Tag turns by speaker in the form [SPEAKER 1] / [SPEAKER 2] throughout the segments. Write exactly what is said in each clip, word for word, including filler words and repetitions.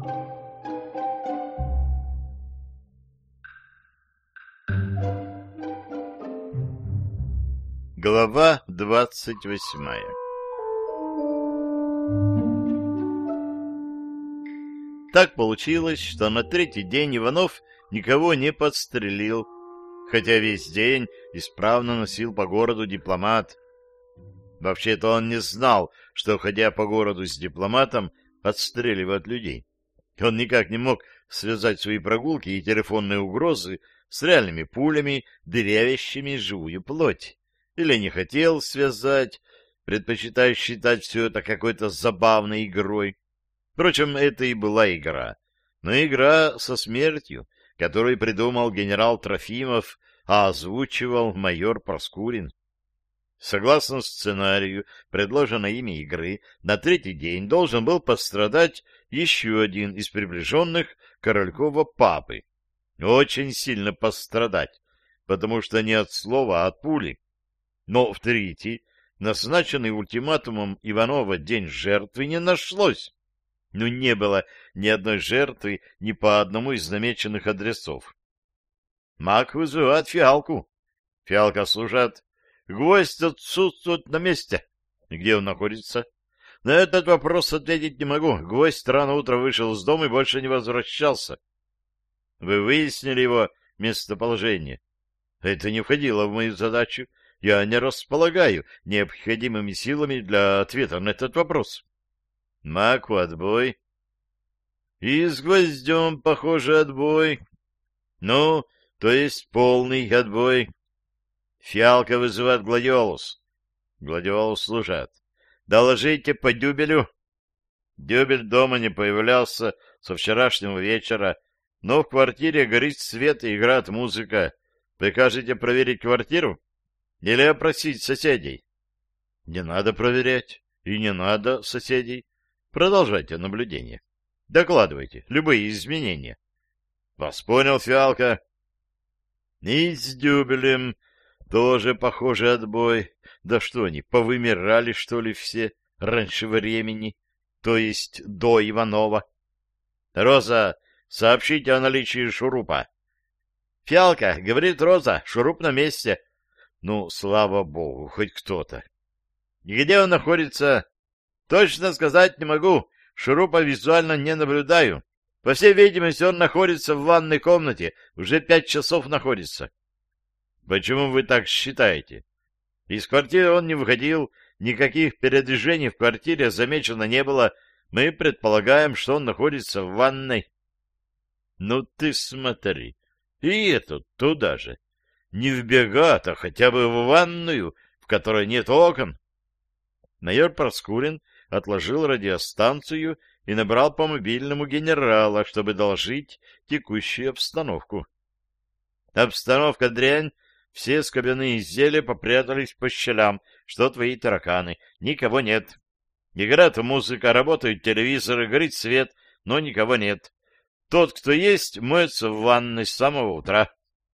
[SPEAKER 1] Глава двадцать восьмая. Так получилось, что на третий день Иванов никого не подстрелил, хотя весь день исправно носил по городу дипломат. Вообще-то он не знал, что, ходя по городу с дипломатом, подстреливают людей. Он никак не мог связать свои прогулки и телефонные угрозы с реальными пулями, дырявящими живую плоть. Или не хотел связать, предпочитая считать все это какой-то забавной игрой. Впрочем, это и была игра, но игра со смертью, которую придумал генерал Трофимов, а озвучивал майор Проскурин. Согласно сценарию, предложенной ими игры, на третий день должен был пострадать еще один из приближенных Королькова папы. Очень сильно пострадать, потому что не от слова, а от пули. Но в третий, назначенный ультиматумом Иванова день жертвы, не нашлось. Ну, не было ни одной жертвы ни по одному из намеченных адресов. Маг вызывает Фиалку. Фиалка служат. Гвоздь отсутствует на месте. Где он находится? На этот вопрос ответить не могу. Гвоздь рано утром вышел из дома и больше не возвращался. Вы выяснили его местоположение? Это не входило в мою задачу. Я не располагаю необходимыми силами для ответа на этот вопрос. Маку отбой. И с Гвоздем, похоже, отбой. Ну, то есть полный отбой. Фиалка вызывает Гладиолус. Гладиолус служат. Доложите по Дюбелю. Дюбель дома не появлялся со вчерашнего вечера, но в квартире горит свет и играет музыка. Прикажете проверить квартиру? Или опросить соседей? Не надо проверять, и не надо соседей. Продолжайте наблюдение. Докладывайте любые изменения. Вас понял, Фиалка. И с Дюбелем тоже, похоже, отбой. Да что они, повымирали, что ли, все раньше времени, то есть до Иванова. Роза, сообщите о наличии шурупа. Фиалка, говорит Роза, шуруп на месте. Ну, слава богу, хоть кто-то. Где он находится? Точно сказать не могу. Шурупа визуально не наблюдаю. По всей видимости, он находится в ванной комнате. Уже пять часов находится. Почему вы так считаете? Из квартиры он не выходил. Никаких передвижений в квартире замечено не было. Мы предполагаем, что он находится в ванной. Ну ты смотри. И этот туда же. Не в бегат, а хотя бы в ванную, в которой нет окон. Майор Проскурин отложил радиостанцию и набрал по мобильному генерала, чтобы доложить текущую обстановку. Обстановка дрянь, все скобяные изделия попрятались по щелям, что твои тараканы, никого нет. Играет музыка, работают телевизоры, горит свет, но никого нет. Тот, кто есть, моется в ванной с самого утра.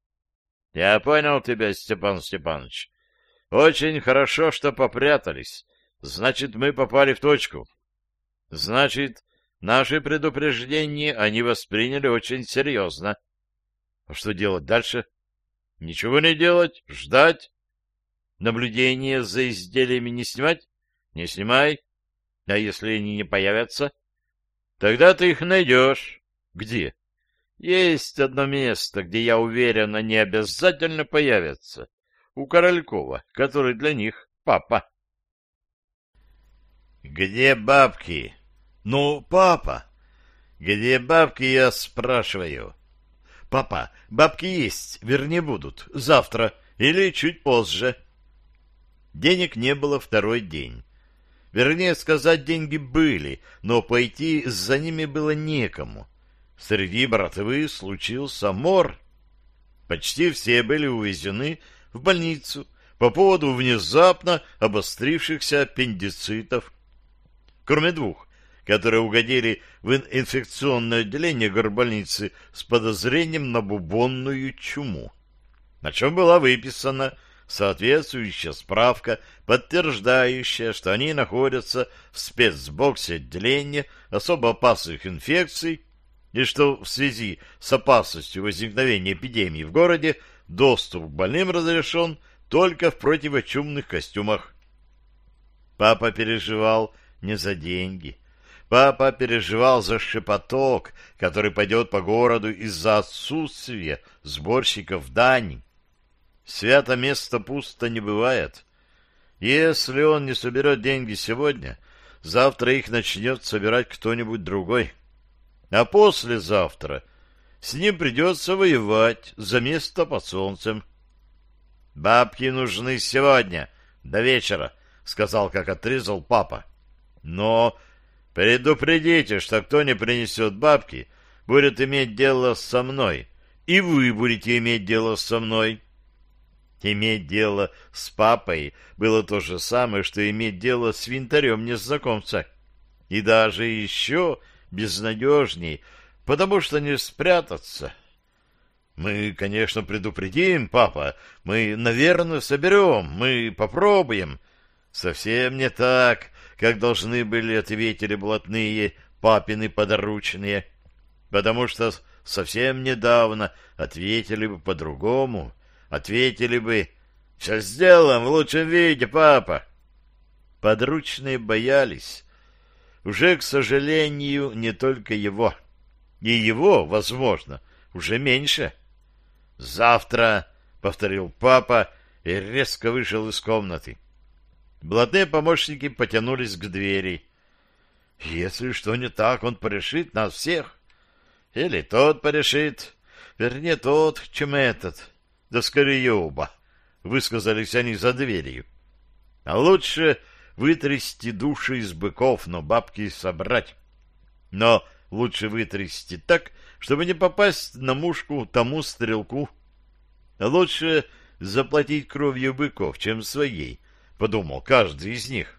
[SPEAKER 1] Я понял тебя, Степан Степанович. Очень хорошо, что попрятались. Значит, мы попали в точку. Значит, наши предупреждения они восприняли очень серьезно. А что делать дальше? Ничего не делать, ждать. Наблюдение за изделиями не снимать? Не снимай. А если они не появятся? Тогда ты их найдешь. Где? Есть одно место, где, я уверен, они обязательно появятся. У Королькова, который для них папа. Где бабки? Ну, папа. Где бабки, я спрашиваю. Папа, бабки есть, вернее, будут. Завтра или чуть позже. Денег не было второй день. Вернее сказать, деньги были, но пойти за ними было некому. Среди братвы случился мор. Почти все были увезены в больницу по поводу внезапно обострившихся аппендицитов. Кроме двух, которые угодили в инфекционное отделение горбольницы с подозрением на бубонную чуму, на чем была выписана соответствующая справка, подтверждающая, что они находятся в спецбоксе отделения особо опасных инфекций и что в связи с опасностью возникновения эпидемии в городе доступ к больным разрешен только в противочумных костюмах. Папа переживал не за деньги. Папа переживал за шепоток, который пойдет по городу из-за отсутствия сборщиков дани. Свято место пусто не бывает. Если он не соберет деньги сегодня, завтра их начнет собирать кто-нибудь другой. А послезавтра с ним придется воевать за место под солнцем. — Бабки нужны сегодня, до вечера, — сказал, как отрезал папа. — Но предупредите, что кто не принесет бабки, будет иметь дело со мной, и вы будете иметь дело со мной. Иметь дело с папой было то же самое, что иметь дело с винтарем незнакомца. И даже еще безнадежней, потому что не спрятаться. Мы, конечно, предупредим, папа, мы, наверное, соберем, мы попробуем. Совсем не так, как должны были ответили блатные папины подручные, потому что совсем недавно ответили бы по-другому, ответили бы: «Все сделаем в лучшем виде, папа». Подручные боялись. Уже, к сожалению, не только его. И его, возможно, уже меньше. «Завтра», — повторил папа и резко вышел из комнаты. Блатные помощники потянулись к двери. «Если что не так, он порешит нас всех. Или тот порешит, вернее, тот, чем этот. Да скорее оба», — высказались они за дверью. «А лучше вытрясти души из быков, но бабки собрать. Но лучше вытрясти так, чтобы не попасть на мушку тому стрелку. Лучше заплатить кровью быков, чем своей», — подумал каждый из них.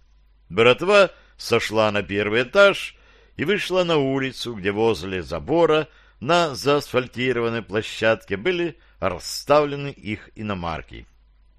[SPEAKER 1] Братва сошла на первый этаж и вышла на улицу, где возле забора на заасфальтированной площадке были расставлены их иномарки.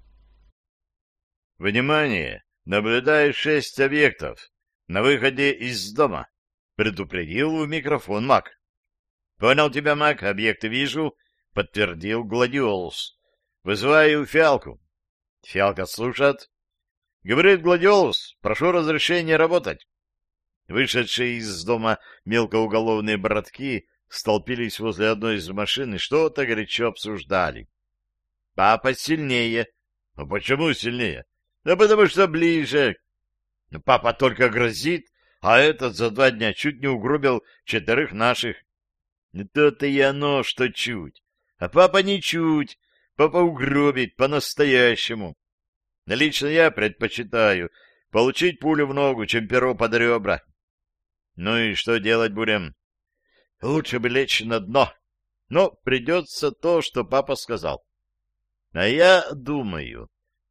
[SPEAKER 1] «Внимание! Наблюдаю шесть объектов на выходе из дома», — предупредил в микрофон Мак. «Понял тебя, Мак, объекты вижу», — подтвердил Гладиолус. «Вызываю Фиалку». Фиалка слушает. «Говорит Гладиолус, прошу разрешения работать». Вышедшие из дома мелкоуголовные братки столпились возле одной из машин и что-то горячо обсуждали. «Папа сильнее». «Ну почему сильнее?» «Да потому что ближе». «Папа только грозит, а этот за два дня чуть не угробил четырех наших». «То-то и оно, что чуть. А папа не чуть. Папа угробит по-настоящему. Лично я предпочитаю получить пулю в ногу, чем перо под ребра». «Ну и что делать будем?» «Лучше бы лечь на дно. Но придется то, что папа сказал». «А я думаю...»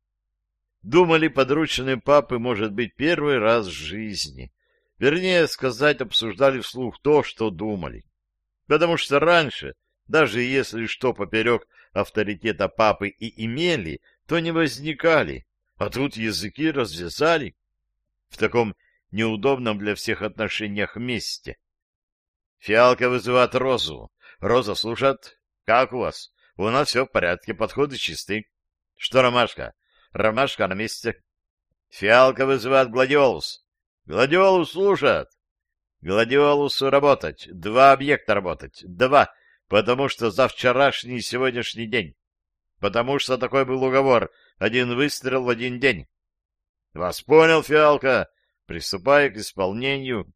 [SPEAKER 1] Думали подручные папы, может быть, первый раз в жизни. Вернее сказать, обсуждали вслух то, что думали. Потому что раньше, даже если что поперек авторитета папы и имели, то не возникали, а тут языки развязали в таком неудобном для всех отношениях месте. Фиалка вызывает Розу. Роза слушает. «Как у вас?» «У нас все в порядке, подходы чисты». «Что, Ромашка?» «Ромашка на месте». Фиалка вызывает Гладиолус. «Гладиолус слушает». «Гладиолусу работать. Два объекта работать. Два, потому что за вчерашний и сегодняшний день. Потому что такой был уговор. Один выстрел в один день». «Вас понял, Фиалка. Приступай к исполнению».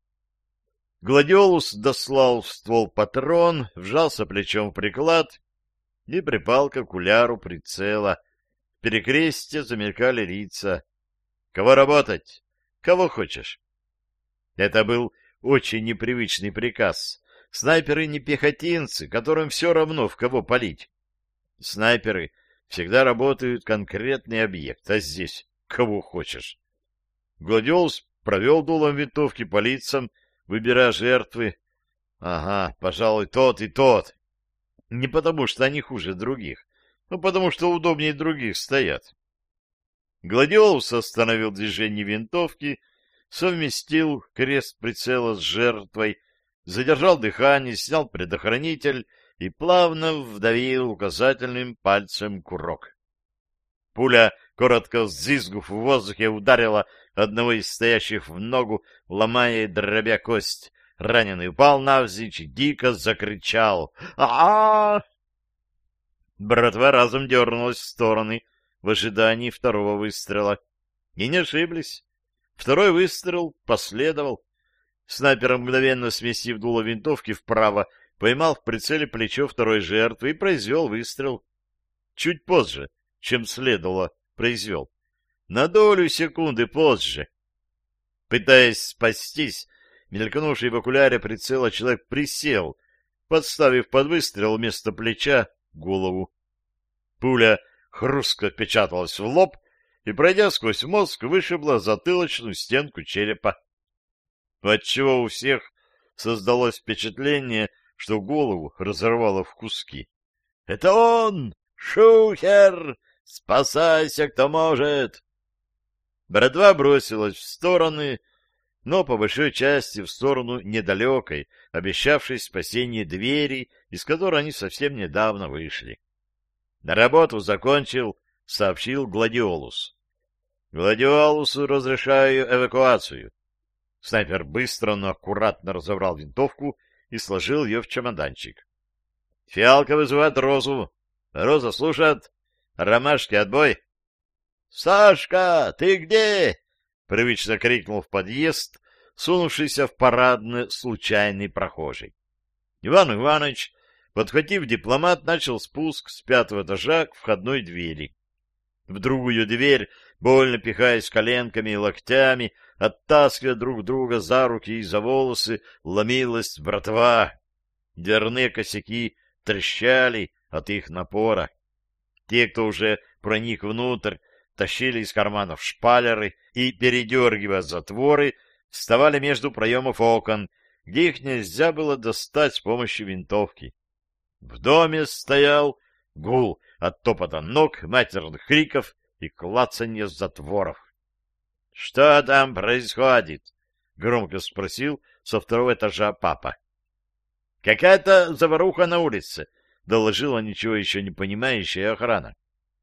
[SPEAKER 1] Гладиолус дослал в ствол патрон, вжался плечом в приклад и припал к окуляру прицела. В перекрестье замелькали лица. «Кого работать? Кого хочешь?» Это был очень непривычный приказ. Снайперы не пехотинцы, которым все равно, в кого палить. Снайперы всегда работают конкретный объект, а здесь кого хочешь. Гладиолус провел дулом винтовки по лицам, выбирая жертвы. Ага, пожалуй, тот и тот. Не потому, что они хуже других, Ну, потому что удобнее других стоят. Гладиолус остановил движение винтовки, совместил крест прицела с жертвой, задержал дыхание, снял предохранитель и плавно вдавил указательным пальцем курок. Пуля, коротко взвизгнув в воздухе, ударила одного из стоящих в ногу, ломая и дробя кость. Раненый упал навзничь и дико закричал. а Братва разом дернулась в стороны в ожидании второго выстрела. И не ошиблись. Второй выстрел последовал. Снайпер, мгновенно сместив дуло винтовки вправо, поймал в прицеле плечо второй жертвы и произвел выстрел. Чуть позже, чем следовало, произвел. На долю секунды позже. Пытаясь спастись, мелькнувший в окуляре прицела человек присел, подставив под выстрел вместо плеча голову. Пуля хрустко впечаталась в лоб и, пройдя сквозь мозг, вышибла затылочную стенку черепа. Отчего у всех создалось впечатление, что голову разорвало в куски. — Это он! Шухер! Спасайся, кто может! Братва бросилась в стороны, но по большой части в сторону недалекой, обещавшей спасение двери, из которой они совсем недавно вышли. Работу закончил, сообщил Гладиолус. Гладиолусу разрешаю эвакуацию. Снайпер быстро, но аккуратно разобрал винтовку и сложил ее в чемоданчик. Фиалка вызывает Розу. Роза слушает. Ромашки, отбой. — Сашка, ты где? — привычно крикнул в подъезд, сунувшийся в парадное случайный прохожий. Иван Иванович, подхватив дипломат, начал спуск с пятого этажа к входной двери. В другую дверь, больно пихаясь коленками и локтями, оттаскивая друг друга за руки и за волосы, ломилась братва. Дверные косяки трещали от их напора. Те, кто уже проник внутрь, тащили из карманов шпалеры и, передергивая затворы, вставали между проемов окон, где их нельзя было достать с помощью винтовки. В доме стоял гул от топота ног, матерных криков и клацанья затворов. — Что там происходит? — громко спросил со второго этажа папа. — Какая-то заваруха на улице, — доложила ничего еще не понимающая охрана.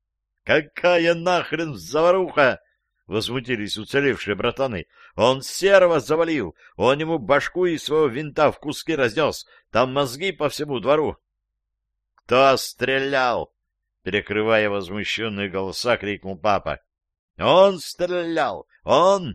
[SPEAKER 1] «Какая нахрен заваруха!» — возмутились уцелевшие братаны. «Он серого завалил! Он ему башку и своего винта в куски разнес! Там мозги по всему двору!» «Кто стрелял?» — перекрывая возмущенные голоса, крикнул папа. «Он стрелял! Он!»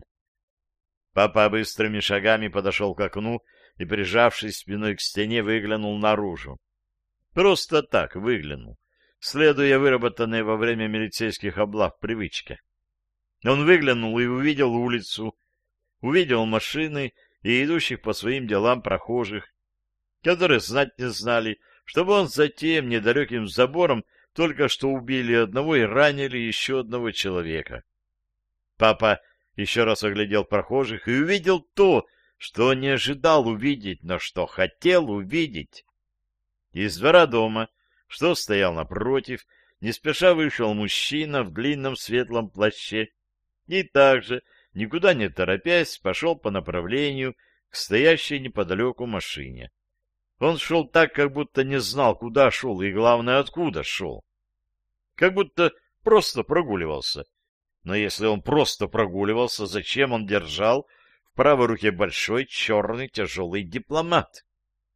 [SPEAKER 1] Папа быстрыми шагами подошел к окну и, прижавшись спиной к стене, выглянул наружу. Просто так выглянул, следуя выработанной во время милицейских облав привычке. Он выглянул и увидел улицу, увидел машины и идущих по своим делам прохожих, которые знать не знали, что вон за тем недалеким забором только что убили одного и ранили еще одного человека. Папа еще раз оглядел прохожих и увидел то, что не ожидал увидеть, но что хотел увидеть. Из двора дома, что стоял напротив, не спеша вышел мужчина в длинном светлом плаще и также, никуда не торопясь, пошел по направлению к стоящей неподалеку машине. Он шел так, как будто не знал, куда шел и, главное, откуда шел. Как будто просто прогуливался. Но если он просто прогуливался, зачем он держал в правой руке большой черный тяжелый дипломат?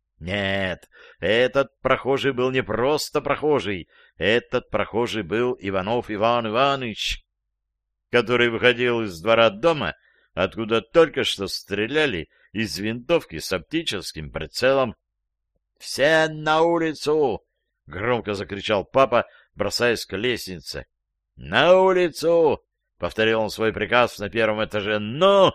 [SPEAKER 1] Нет, этот прохожий был не просто прохожий, этот прохожий был Иванов Иван Иванович, который выходил из двора дома, откуда только что стреляли из винтовки с оптическим прицелом. — Все на улицу! — громко закричал папа, бросаясь к лестнице. — На улицу! — повторил он свой приказ на первом этаже. — Но!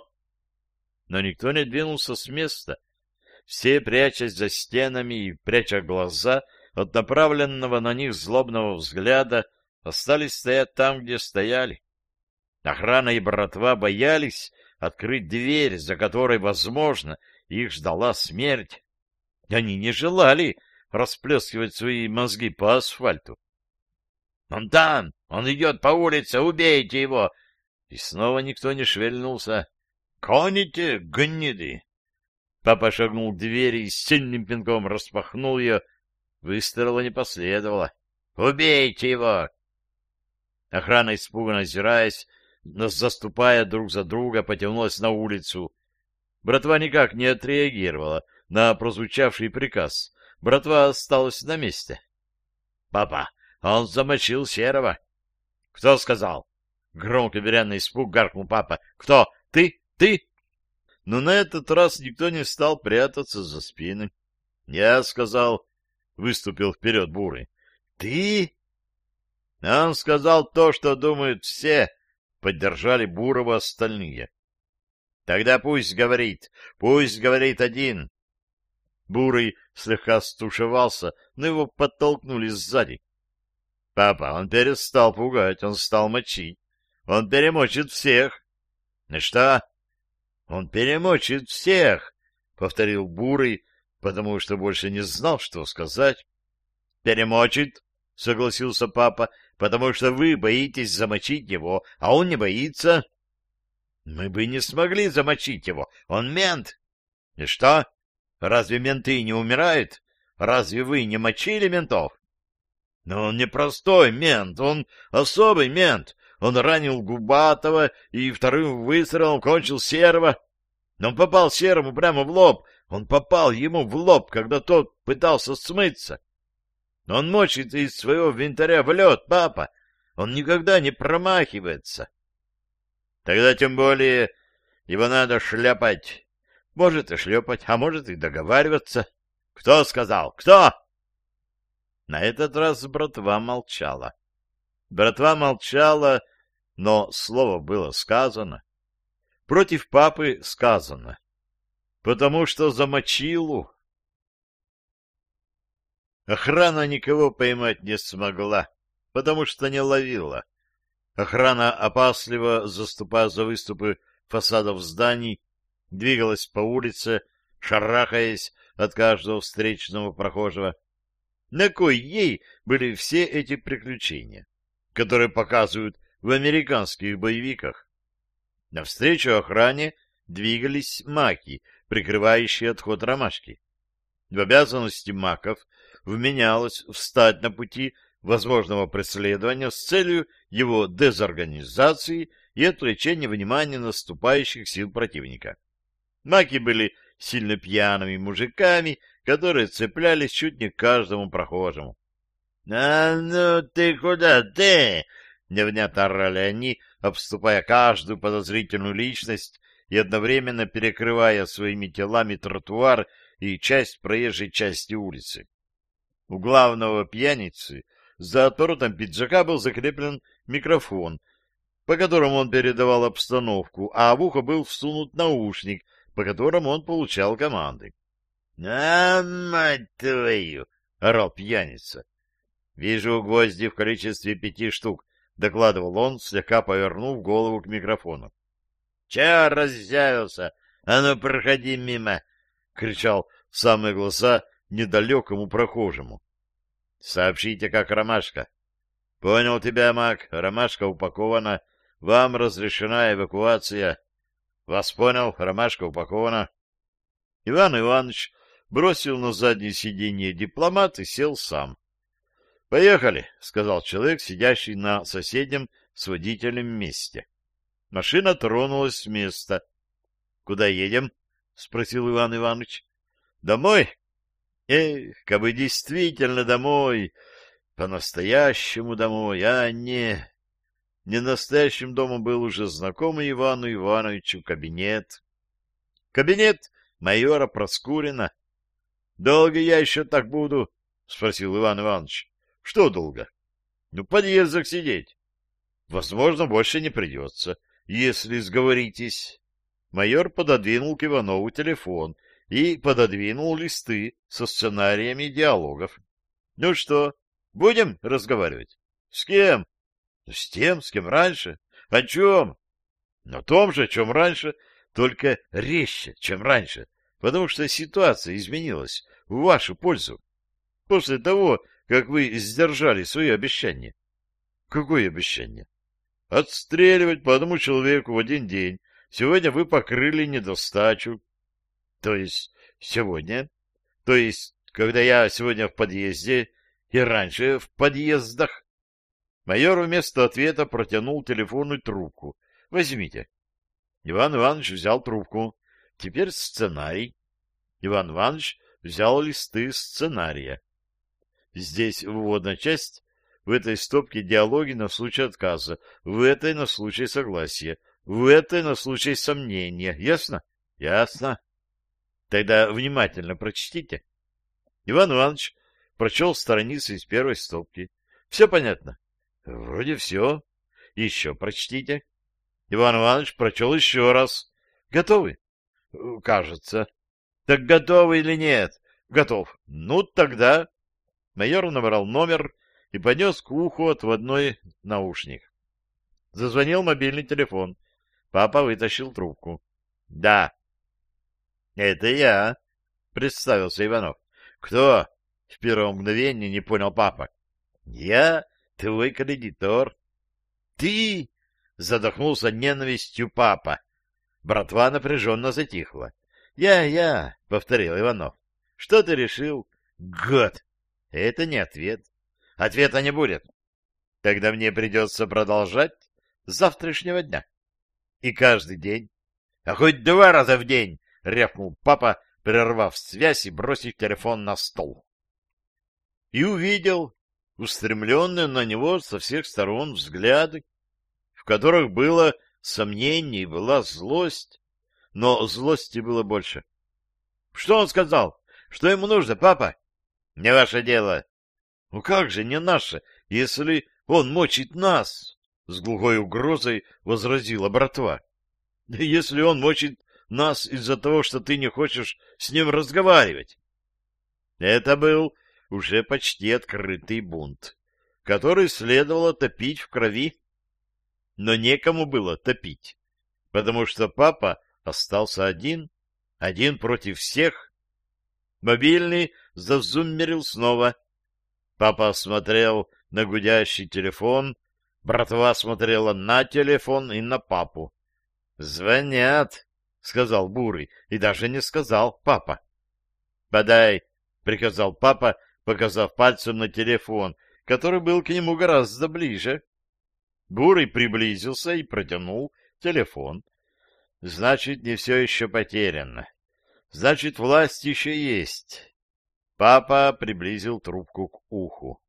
[SPEAKER 1] Но никто не двинулся с места. Все, прячась за стенами и пряча глаза от направленного на них злобного взгляда, остались стоять там, где стояли. Охрана и братва боялись открыть дверь, за которой, возможно, их ждала смерть. Они не желали расплескивать свои мозги по асфальту. Он там! Он идет по улице! Убейте его!» И снова никто не шевельнулся. «Коните, гниды!» Папа шагнул к двери и с сильным пинком распахнул ее. Выстрела не последовало. «Убейте его!» Охрана, испуганно озираясь, но заступая друг за друга, потянулась на улицу. Братва никак не отреагировала на прозвучавший приказ. Братва осталась на месте. «Папа, он замочил Серого!» «Кто сказал?» Громко беря на испуг, гаркнул папа. «Кто? Ты? Ты?» Но на этот раз никто не стал прятаться за спины. «Я сказал», — выступил вперед Бурый. «Ты?» «Он сказал то, что думают все», — поддержали Бурова остальные. «Тогда пусть говорит, пусть говорит один». Бурый слегка стушевался, но его подтолкнули сзади. «Папа, он перестал пугать, он стал мочить. Он перемочит всех». «Ну что?» «Он перемочит всех», — повторил Бурый, потому что больше не знал, что сказать. «Перемочит», — согласился папа, — «потому что вы боитесь замочить его, а он не боится». «Мы бы не смогли замочить его, он мент». «И что? Разве менты не умирают? Разве вы не мочили ментов?» «Но он не простой мент, он особый мент. Он ранил Губатова и вторым выстрелом кончил Серого. Но он попал Серому прямо в лоб. Он попал ему в лоб, когда тот пытался смыться. Он мочит из своего винтаря в лед, папа. Он никогда не промахивается». «Тогда тем более его надо шляпать. Может и шлепать, а может и договариваться». «Кто сказал? Кто?» На этот раз братва молчала. Братва молчала, но слово было сказано. Против папы сказано. Потому что замочилу. Охрана никого поймать не смогла, потому что не ловила. Охрана, опасливо заступая за выступы фасадов зданий, двигалась по улице, шарахаясь от каждого встречного прохожего. На кой ей были все эти приключения, которые показывают в американских боевиках? Навстречу охране двигались маки, прикрывающие отход ромашки. В обязанности маков вменялось встать на пути возможного преследования с целью его дезорганизации и отвлечения внимания наступающих сил противника. Маки были сильно пьяными мужиками, которые цеплялись чуть не к каждому прохожему. — А ну ты куда ты? — невнятно орали они, обступая каждую подозрительную личность и одновременно перекрывая своими телами тротуар и часть проезжей части улицы. У главного пьяницы за отворотом пиджака был закреплен микрофон, по которому он передавал обстановку, а в ухо был всунут наушник, по которому он получал команды. — А, мать твою! — орал пьяница. — Вижу гвозди в количестве пяти штук, — докладывал он, слегка повернув голову к микрофону. — Чё раззявился? А ну, проходи мимо! — кричал в самые глаза недалекому прохожему. — Сообщите, как ромашка. — Понял тебя, маг. Ромашка упакована. Вам разрешена эвакуация. — Вас понял. Ромашка упакована. Иван Иванович бросил на заднее сиденье дипломат и сел сам. — Поехали, — сказал человек, сидящий на соседнем с водителем месте. Машина тронулась с места. — Куда едем? — спросил Иван Иванович. — Домой. — Эх, кабы действительно домой, по-настоящему домой, а не... Не настоящим домом был уже знакомый Ивану Ивановичу кабинет. Кабинет майора Проскурина. — Долго я еще так буду? — спросил Иван Иванович. — Что долго? — Ну, в подъездах сидеть. — Возможно, больше не придется, если сговоритесь. Майор пододвинул к Иванову телефон и пододвинул листы со сценариями диалогов. — Ну что, будем разговаривать? — С кем? — С тем, с кем раньше. — О чем? — О том же, о чем раньше, только резче, чем раньше, потому что ситуация изменилась в вашу пользу. После того, как вы сдержали свои обещания. Какое обещание? Отстреливать по одному человеку в один день. Сегодня вы покрыли недостачу. То есть сегодня? То есть, когда я сегодня в подъезде и раньше в подъездах? Майор вместо ответа протянул телефонную трубку. Возьмите. Иван Иванович взял трубку. Теперь сценарий. Иван Иванович взял листы сценария. Здесь вводная часть. В этой стопке диалоги на случай отказа, в этой на случай согласия, в этой на случай сомнения. Ясно? Ясно. Тогда внимательно прочтите. Иван Иванович прочел страницы из первой стопки. Все понятно? Вроде все. Еще прочтите. Иван Иванович прочел еще раз. Готовы? Кажется. Так готовы или нет? Готов. Ну, тогда... Майор набрал номер и поднес к уху отводной наушник. Зазвонил мобильный телефон. Папа вытащил трубку. — Да. — Это я, — представился Иванов. — Кто? — в первое мгновение не понял папа. — Я твой кредитор. — Ты? — задохнулся ненавистью папа. Братва напряженно затихла. — Я, я, — повторил Иванов. — Что ты решил? — Гад! Это не ответ. Ответа не будет. Тогда мне придется продолжать с завтрашнего дня. И каждый день. А хоть два раза в день, — рявкнул папа, прервав связь и бросив телефон на стол. И увидел устремленные на него со всех сторон взгляды, в которых было сомнение и была злость, но злости было больше. — Что он сказал? Что ему нужно, папа? — Не ваше дело. — Ну как же не наше, если он мочит нас? — с глухой угрозой возразила братва. — Если он мочит нас из-за того, что ты не хочешь с ним разговаривать. Это был уже почти открытый бунт, который следовало топить в крови. Но некому было топить, потому что папа остался один, один против всех. Мобильный зазуммерил снова. Папа смотрел на гудящий телефон, братва смотрела на телефон и на папу. — Звонят, — сказал Бурый, и даже не сказал папа. — Подай, — приказал папа, показав пальцем на телефон, который был к нему гораздо ближе. Бурый приблизился и протянул телефон. Значит, не все еще потеряно. Значит, власть еще есть. Папа приблизил трубку к уху.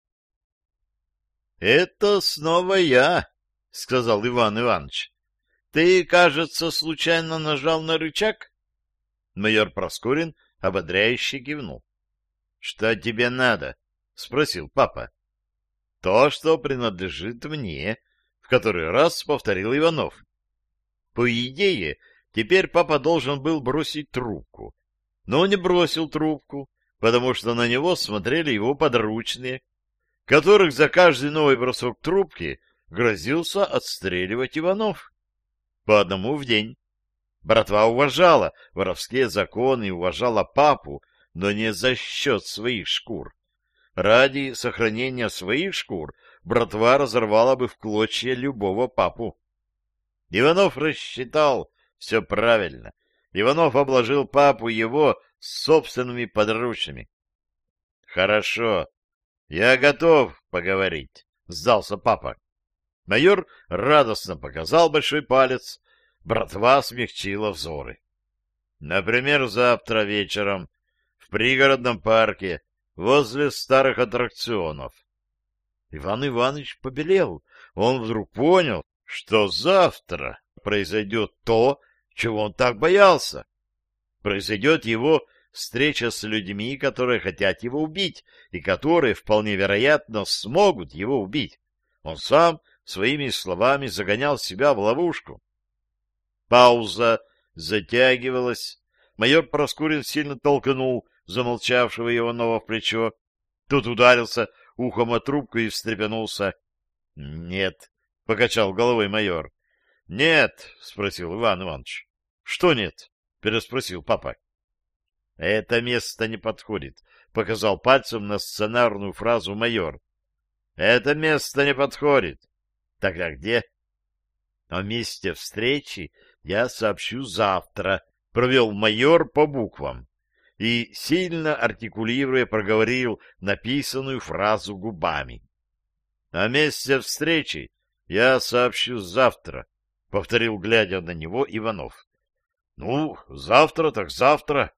[SPEAKER 1] — Это снова я, — сказал Иван Иванович. — Ты, кажется, случайно нажал на рычаг? Майор Проскурин ободряюще кивнул. — Что тебе надо? — спросил папа. — То, что принадлежит мне, — в который раз повторил Иванов. По идее, теперь папа должен был бросить трубку. Но он не бросил трубку, потому что на него смотрели его подручные, которых за каждый новый бросок трубки грозился отстреливать Иванов. По одному в день. Братва уважала воровские законы и уважала папу, но не за счет своих шкур. Ради сохранения своих шкур братва разорвала бы в клочья любого папу. Иванов рассчитал все правильно. Иванов обложил папу его собственными подручными. — Хорошо, я готов поговорить, — сдался папа. Майор радостно показал большой палец. Братва смягчила взоры. — Например, завтра вечером в пригородном парке возле старых аттракционов. Иван Иванович побелел. Он вдруг понял, что завтра произойдет то, чего он так боялся. Произойдет его встреча с людьми, которые хотят его убить, и которые, вполне вероятно, смогут его убить. Он сам своими словами загонял себя в ловушку. Пауза затягивалась. Майор Проскурин сильно толкнул замолчавшего Иванова в плечо. Тут ударился ухом о трубку и встрепенулся. — Нет, — покачал головой майор. — Нет, — спросил Иван Иванович. — Что нет? — переспросил папа. — Это место не подходит, — показал пальцем на сценарную фразу майор. Это место не подходит. Тогда где? О месте встречи я сообщу завтра, провел майор по буквам и, сильно артикулируя, проговорил написанную фразу губами. О месте встречи я сообщу завтра, повторил, глядя на него, Иванов. Ну, завтра так завтра.